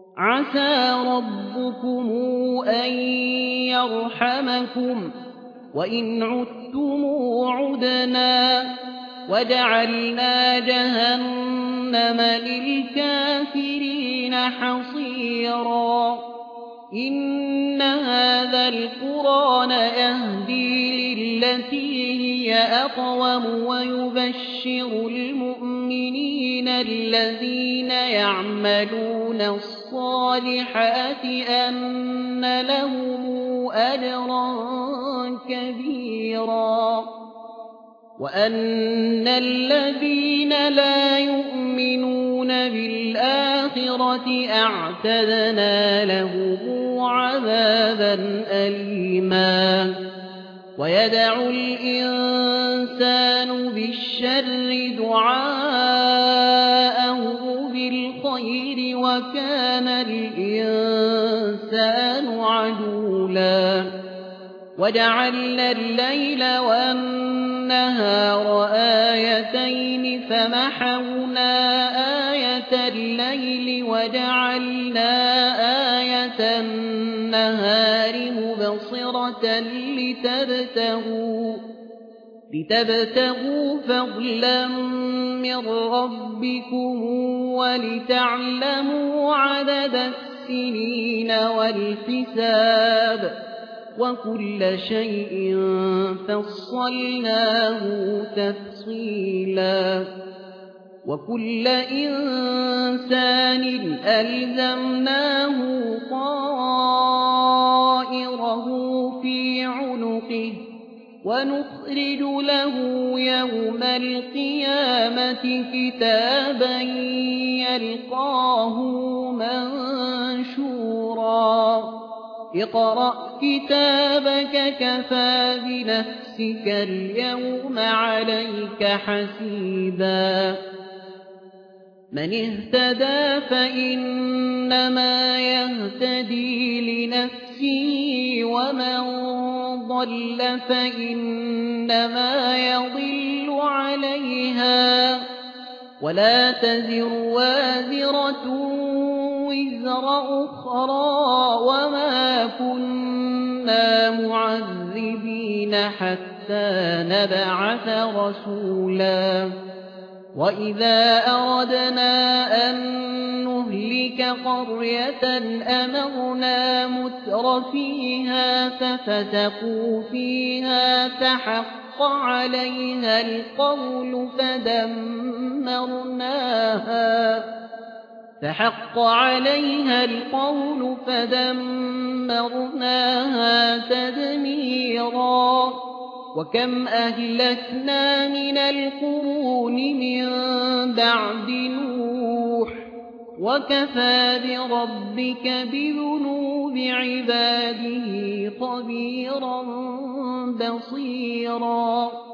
عسى ربكم أن يرحمكم وإن عدتم عدنا وجعلنا جهنم للكافرين حصيرا إن هذا القرآن يهدي للتي هي أقوم ويبشر المؤمنين الذين يعملون الصالحات أن لهم أجرا كبيرا وأن الذين لا يؤمنون بالآخرة أعتدنا لهم عذابا أليما ويدعو الإنسان بالشر دعاءه بالخير وكان الإنسان عجولا وجعلنا الليل والنهار آيتين فمحونا آية الليل وجعلنا آية النهار مبصرة لتبتغوا فضلا من ربكم ولتعلموا عدد السنين والحساب وكل شيء فصلناه تفصيلا وكل إنسان ألزمناه طائره في عنقه ونخرج له يوم القيامة كتابا يلقاه منشورا اقرأ كتابك كفى بنفسك اليوم عليك حسيبا من اهتدى فإنما يهتدي لنفسه ومن ضل فإنما يضل عليها ولا تزر وازرة وزر أخرى وما كنا معذبين حتى نبعث رسولا وإذا أردنا أن نهلك قرية أمرنا متر فيها ففسقوا فيها فحق عليها القول فدمرناها تدميرا وكم أهلكنا من القرون من بعد نوح وكفى بربك بذنوب عباده خبيرا بصيرا